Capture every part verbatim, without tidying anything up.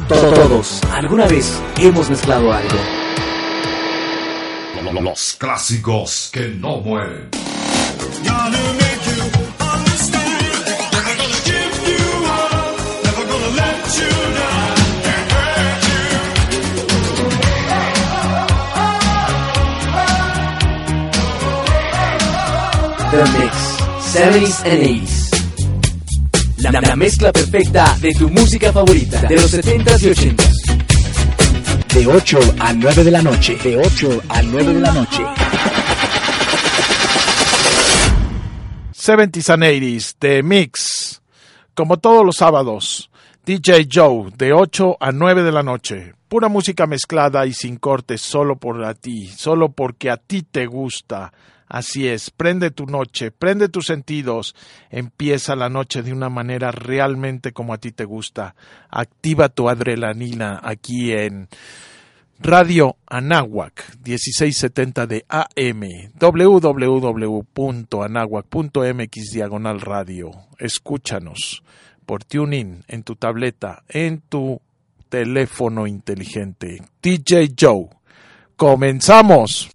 Todos, alguna vez hemos mezclado algo. Los clásicos que no mueren. The Mix, seventies and eighties. La, la mezcla perfecta de tu música favorita de los setentas y ochentas. De ocho a nueve de la noche. De ocho a nueve de la noche. seventies and eighties, The Mix. Como todos los sábados, D J Joe, de ocho a nueve de la noche. Pura música mezclada y sin cortes, solo por a ti, solo porque a ti te gusta. Así es, prende tu noche, prende tus sentidos, empieza la noche de una manera realmente como a ti te gusta. Activa tu adrenalina aquí en Radio Anáhuac, dieciséis setenta de A M, w w w punto anáhuac punto m x diagonal radio. Escúchanos por TuneIn, en tu tableta, en tu teléfono inteligente. D J Joe, ¡comenzamos!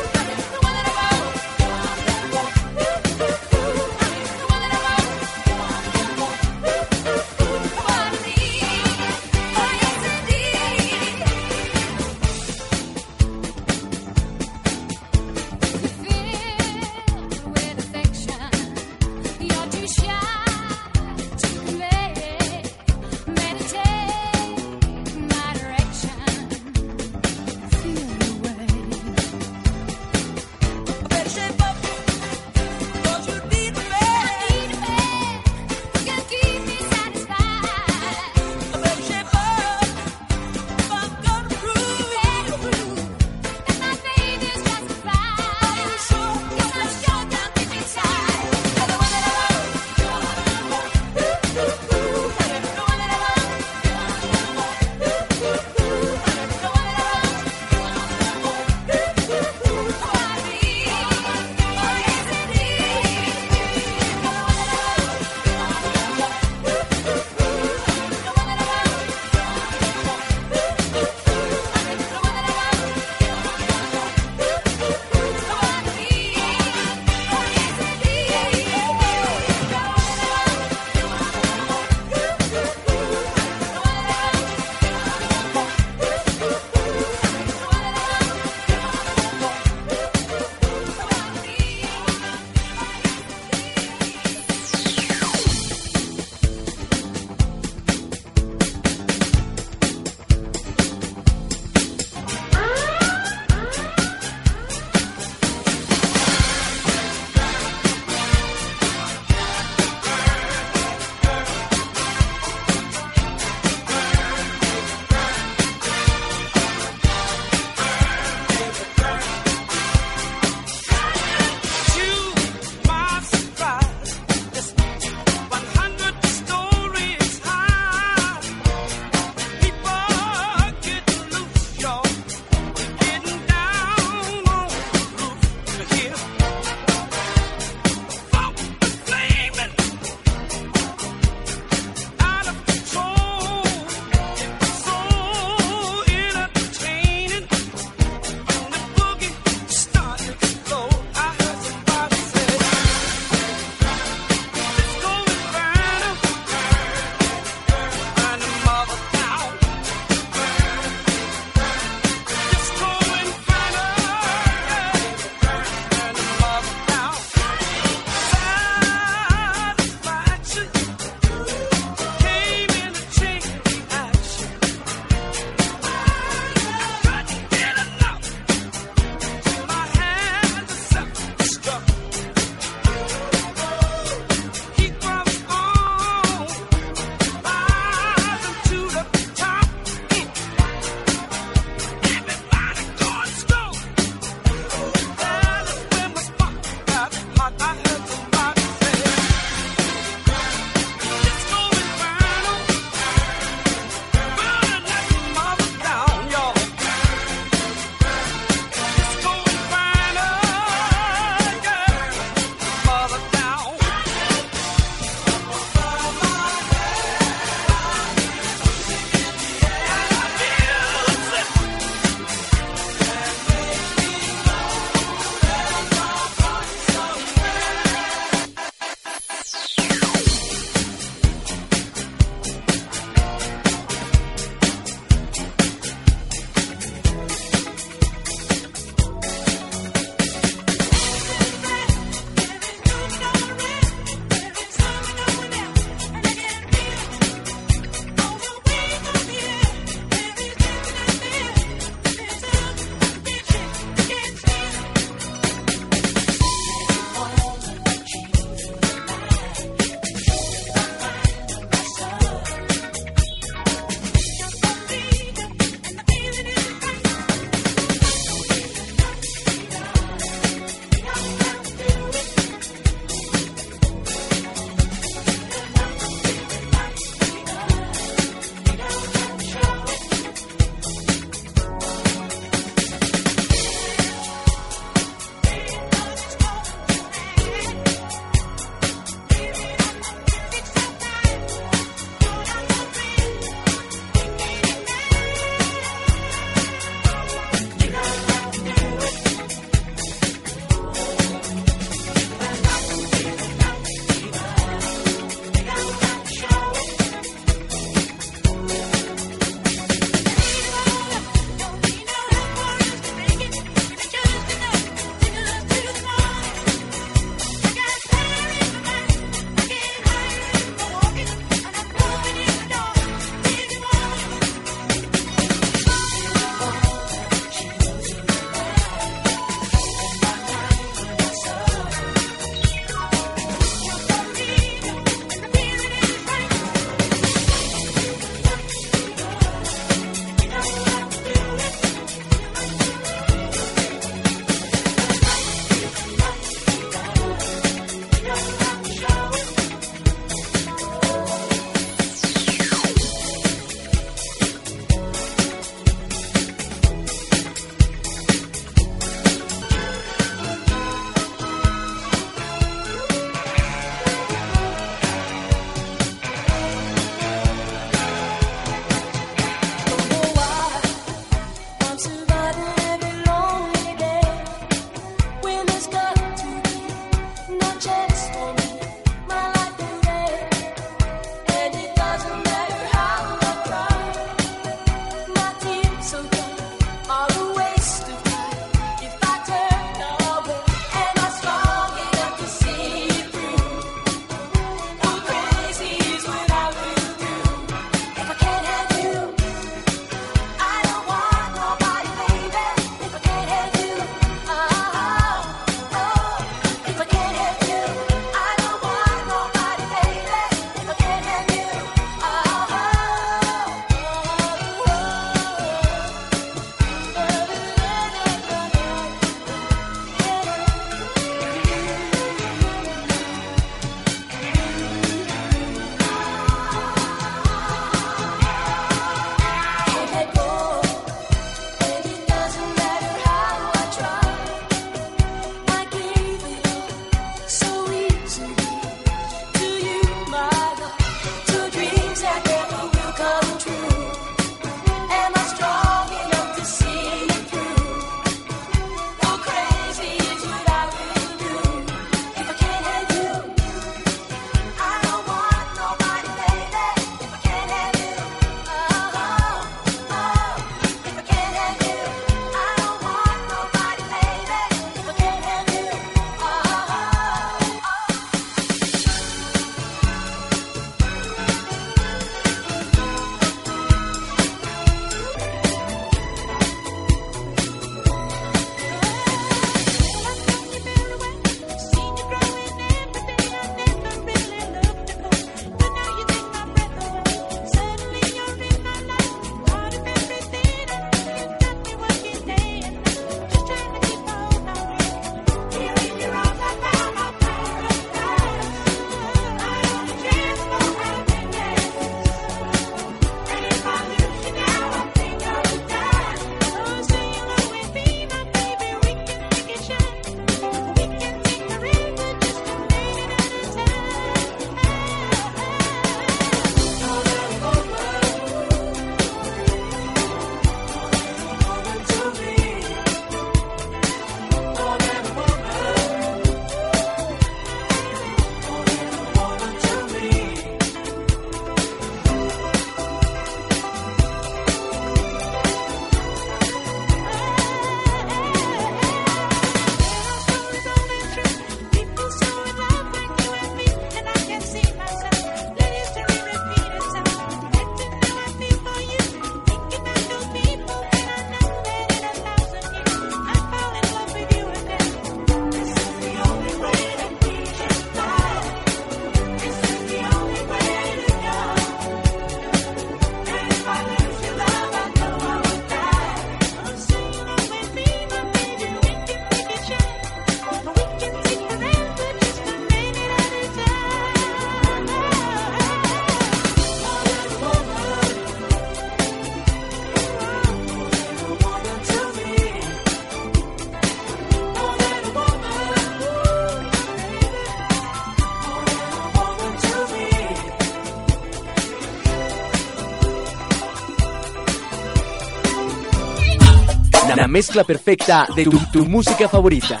La, la mezcla perfecta de tu, tu música favorita.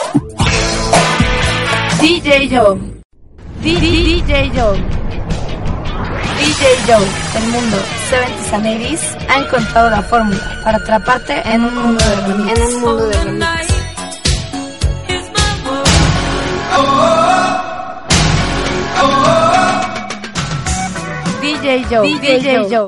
D J Joe. D J Joe. D J Joe, el mundo seventies and eighties ha encontrado la fórmula para atraparte en un mundo de remix. En un mundo de remix. D J Joe, D J Joe.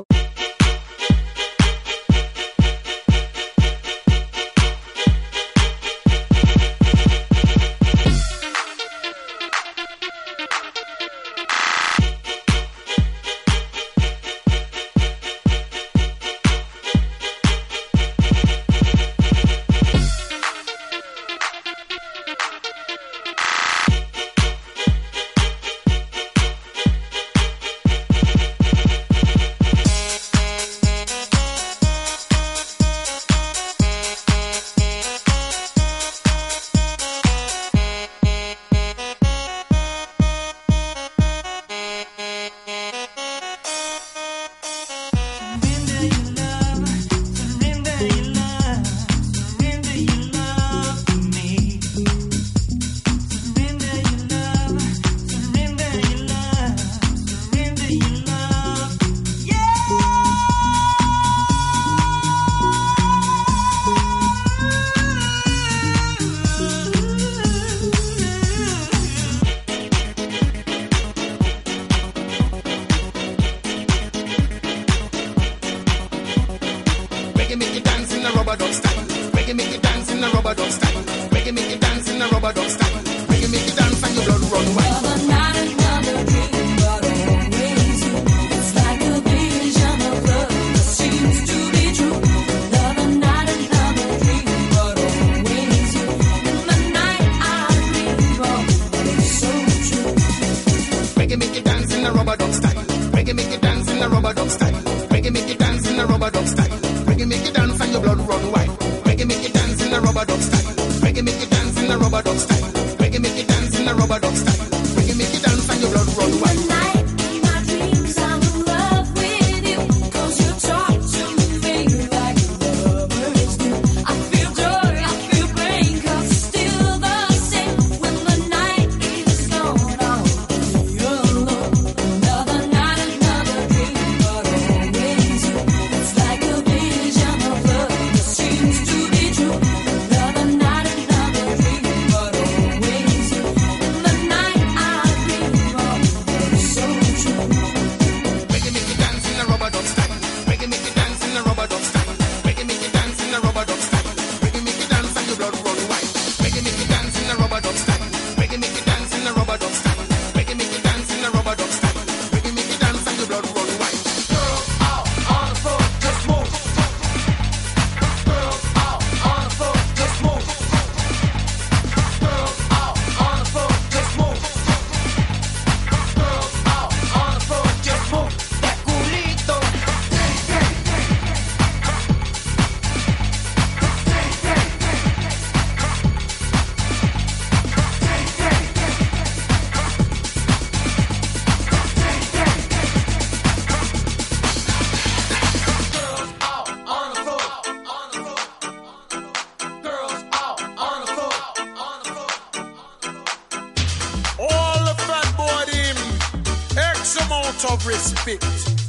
Of respect.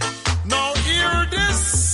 Now hear this.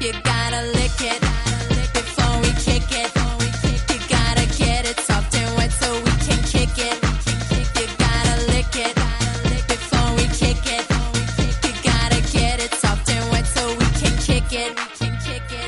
You gotta lick it before we kick it. You gotta get it soft and wet so we can kick it. You gotta lick it before we kick it. You gotta get it soft and wet so we can kick it. We can kick it.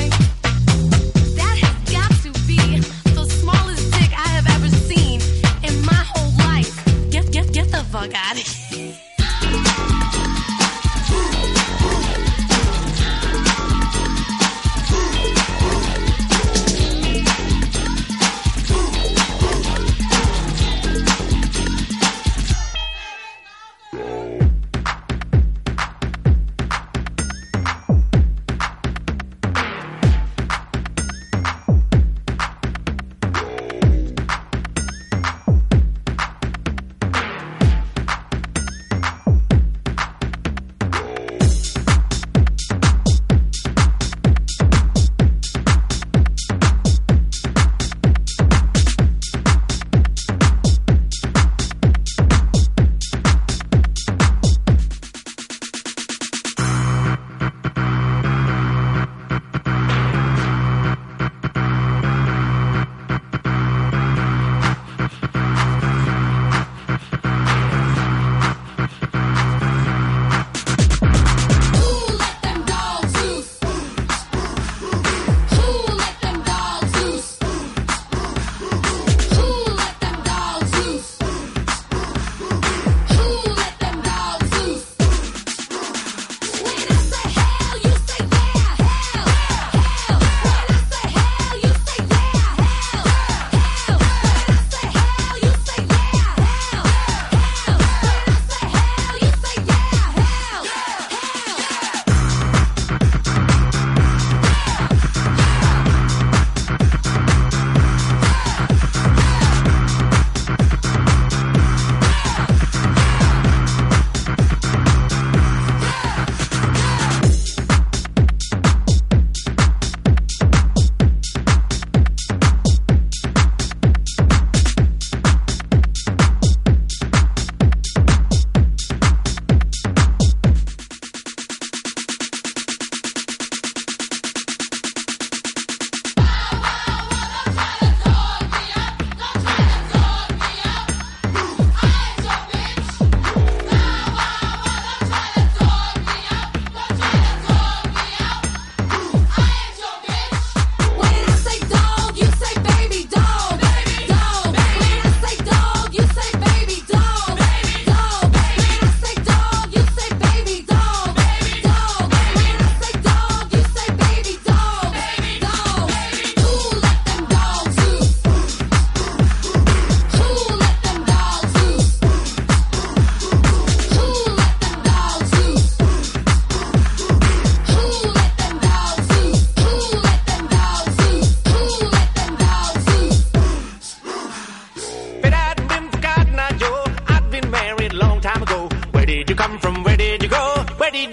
In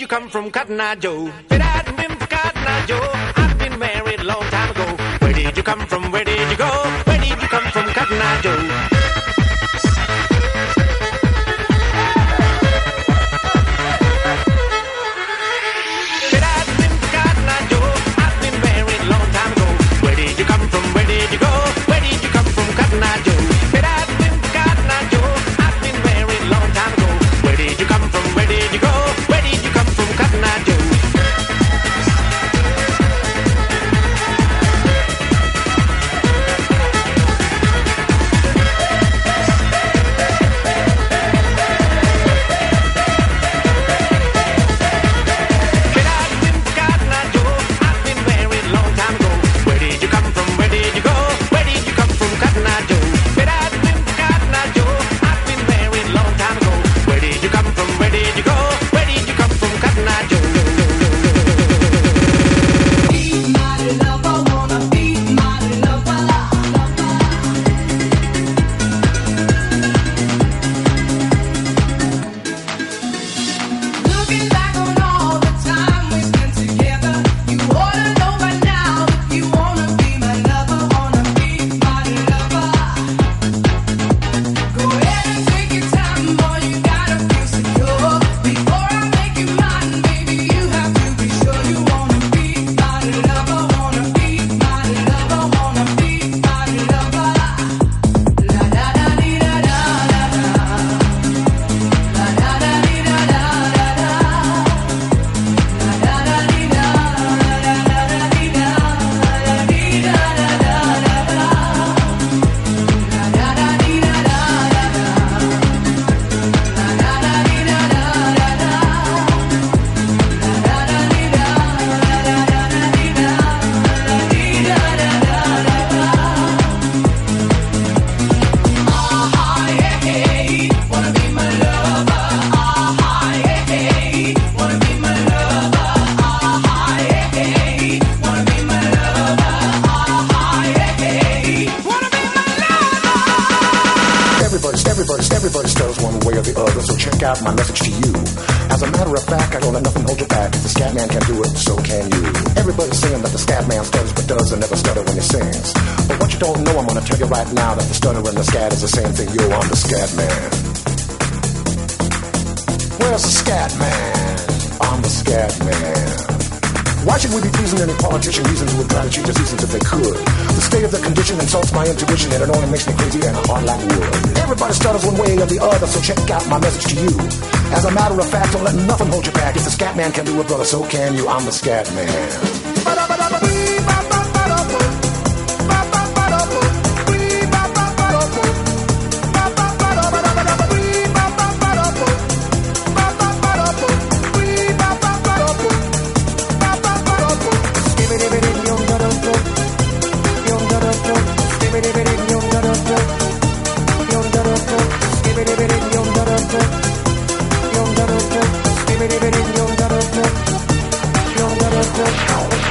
you come from, Cotton Eye Joe? Said I'd been for Cotton Eye Joe. I've been married a long time ago. Where did you come from? Where did you go? Where did you come from, Cotton Eye Joe? Everybody stutters one way or the other, so check out my message to you. As a matter of fact, I don't let nothing hold you back. If the scat man can do it, so can you. Everybody's saying that the scat man stutters but does and never stutter when he sings. But what you don't know, I'm gonna tell you right now, that the stutter and the scat is the same thing. Yo, I'm the scat man. Where's the scat man? I'm the scat man. Why should we be pleasing any politician reasons who would try to cheat the seasons if they could? The state of the condition insults my intuition, and it only makes me crazy and hard like wood. Everybody stutters one way or the other, so check out my message to you. As a matter of fact, don't let nothing hold you back. If the scat man can do it, brother, so can you. I'm the scat man. Give it, give it, give it, give it, give it, give it, give it, give it, give it, give it, give it, give it, give it, give it,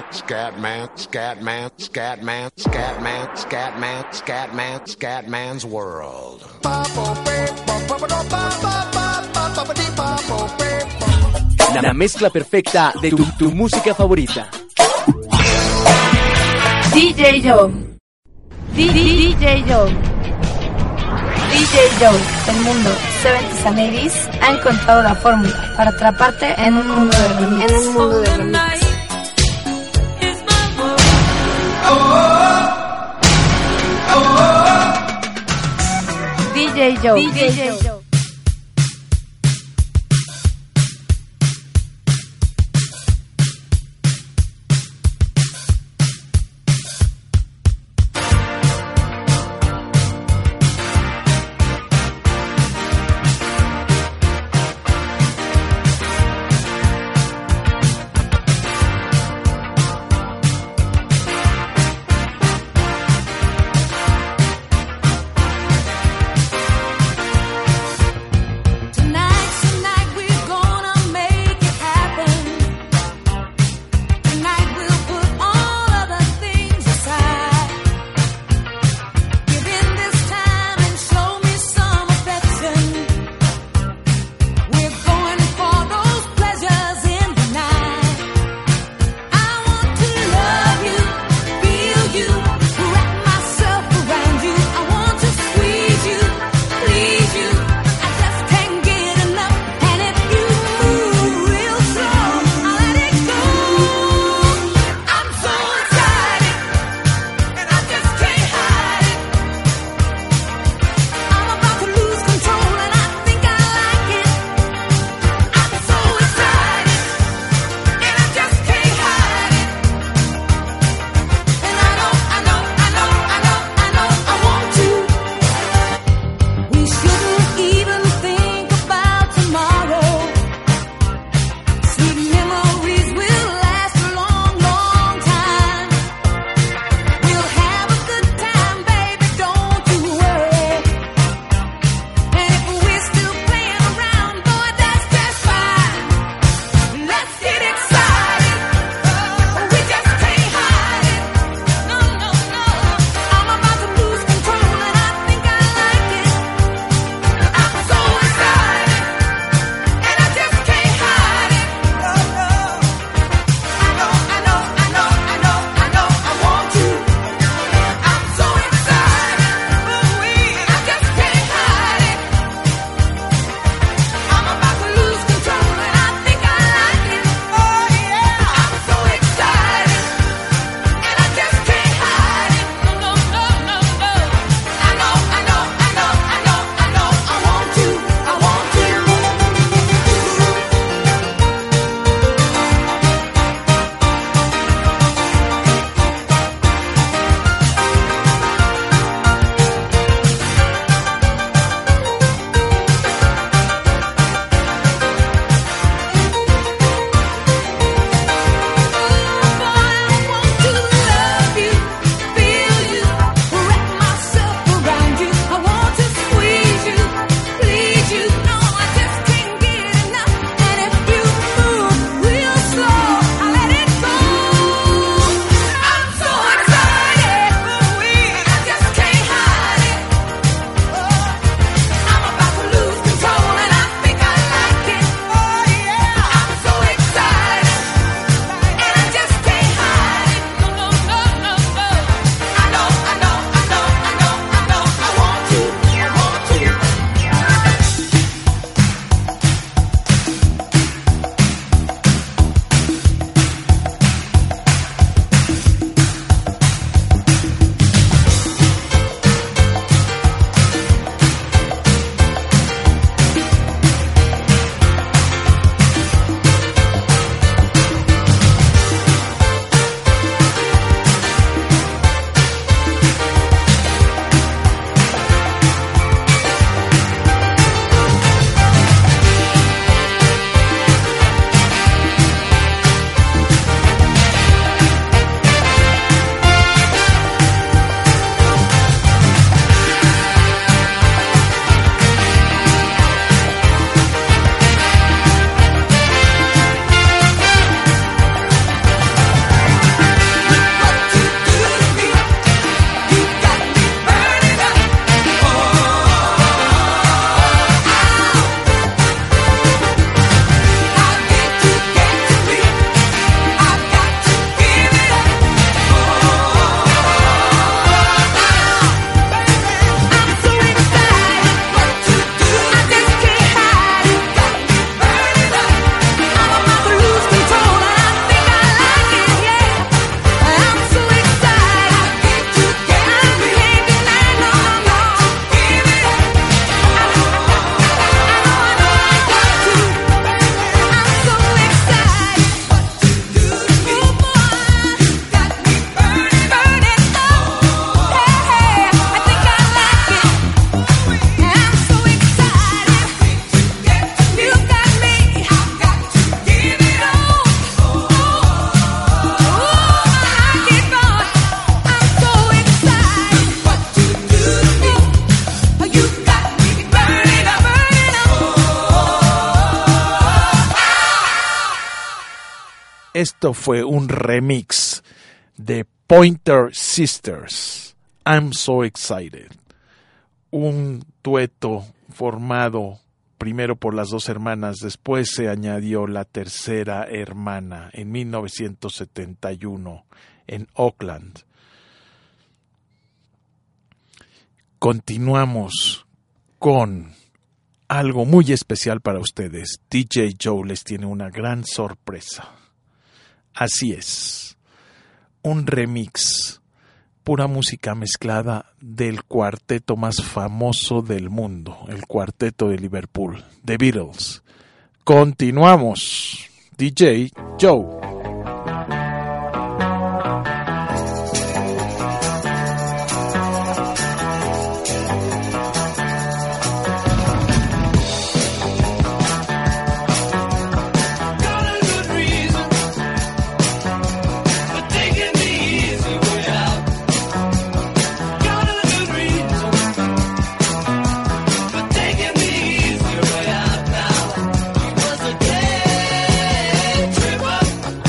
Scatman, Scatman, Scatman, Scatman, Scatman, Scatman, Scatman's World. La mezcla perfecta de tu, tu música favorita. D J Joe. D J Joe. D J Joe del mundo seventies and eighties ha encontrado la fórmula para atraparte en un mundo de remix. En un mundo de remix. D J Joe. D J Joe. Esto fue un remix de Pointer Sisters, I'm So Excited. Un dueto formado primero por las dos hermanas, después se añadió la tercera hermana en mil novecientos setenta y uno en Oakland. Continuamos con algo muy especial para ustedes. D J Joe les tiene una gran sorpresa. Así es, un remix, pura música mezclada del cuarteto más famoso del mundo, el cuarteto de Liverpool, The Beatles. Continuamos, D J Joe. Trip up.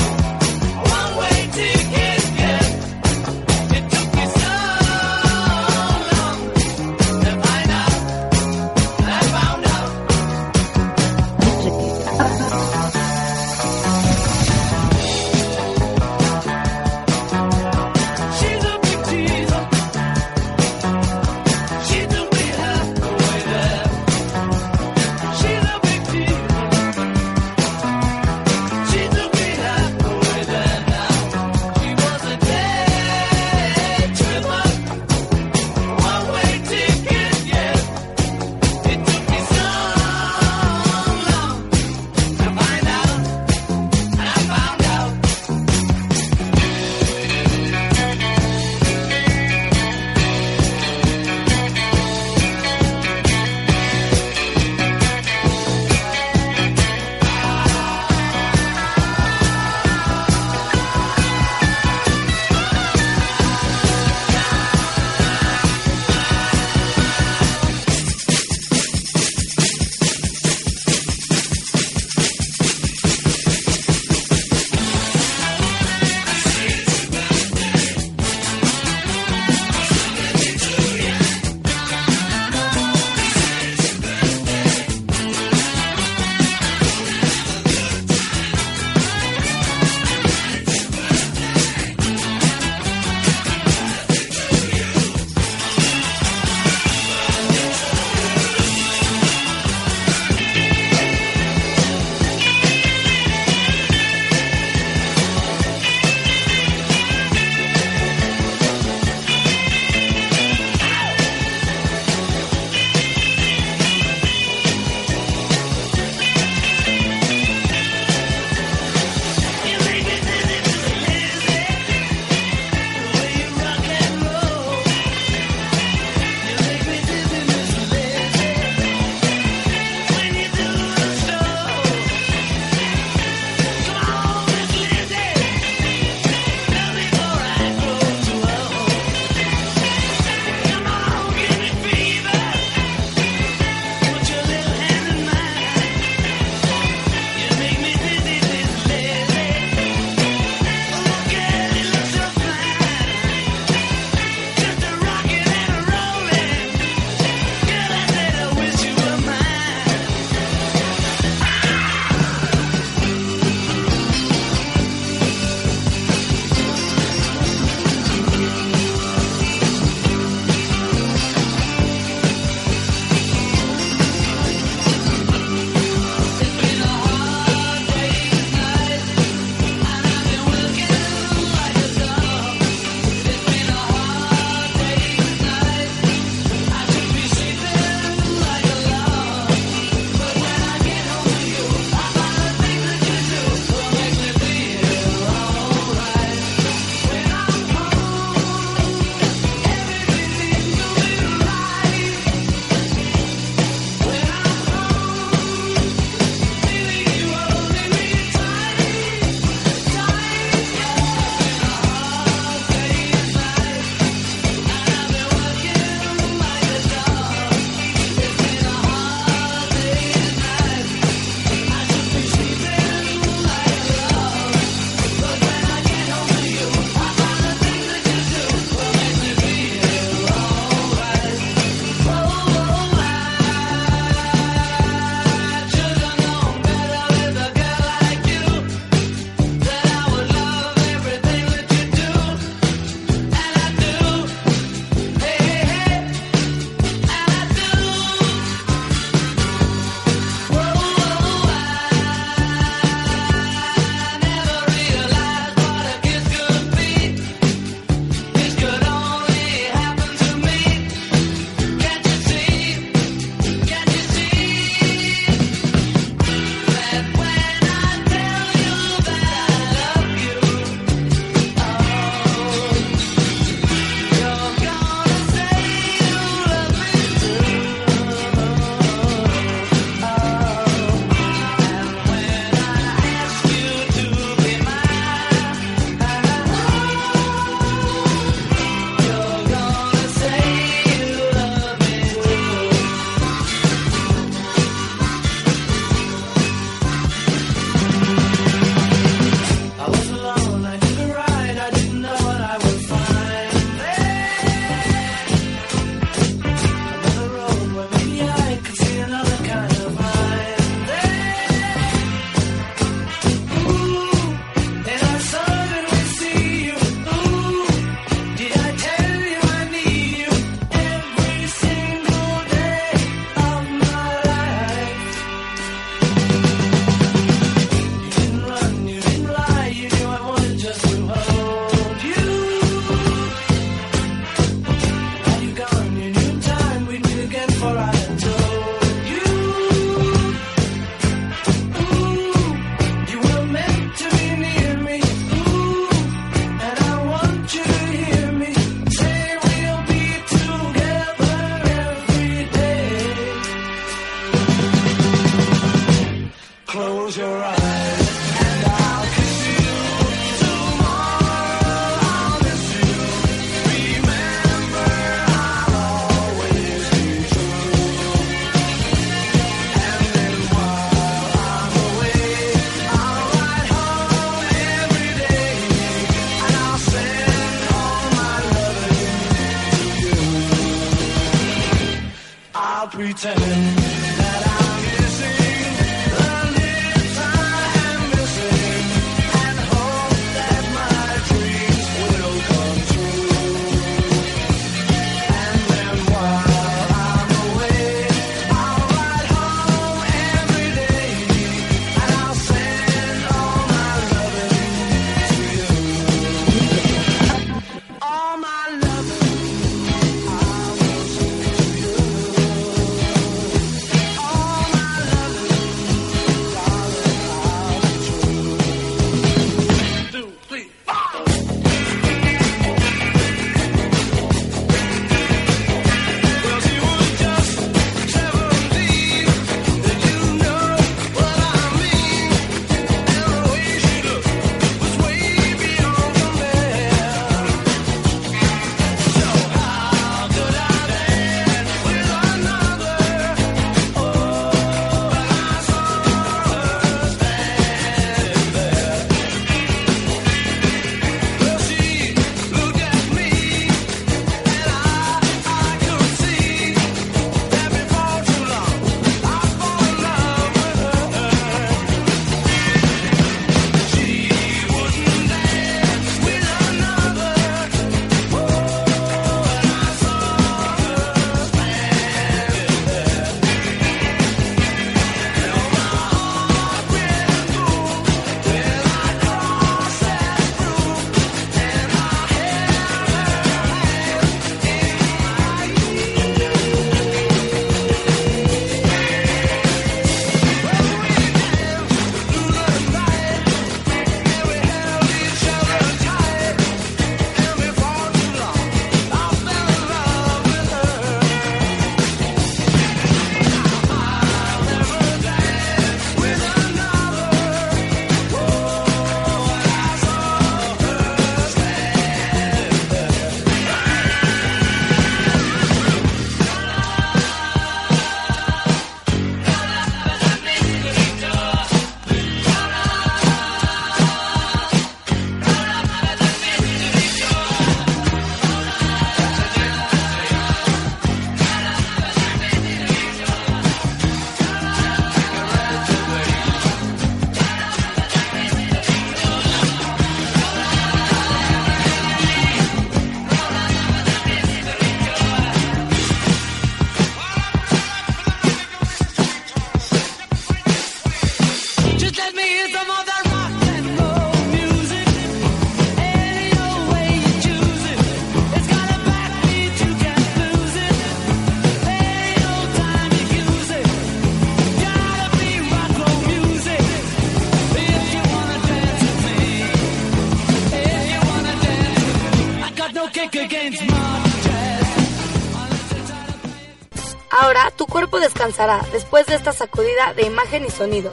Ahora tu cuerpo descansará después de esta sacudida de imagen y sonido.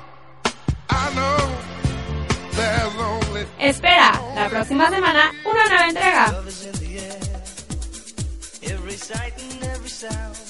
Espera, la próxima semana una nueva entrega.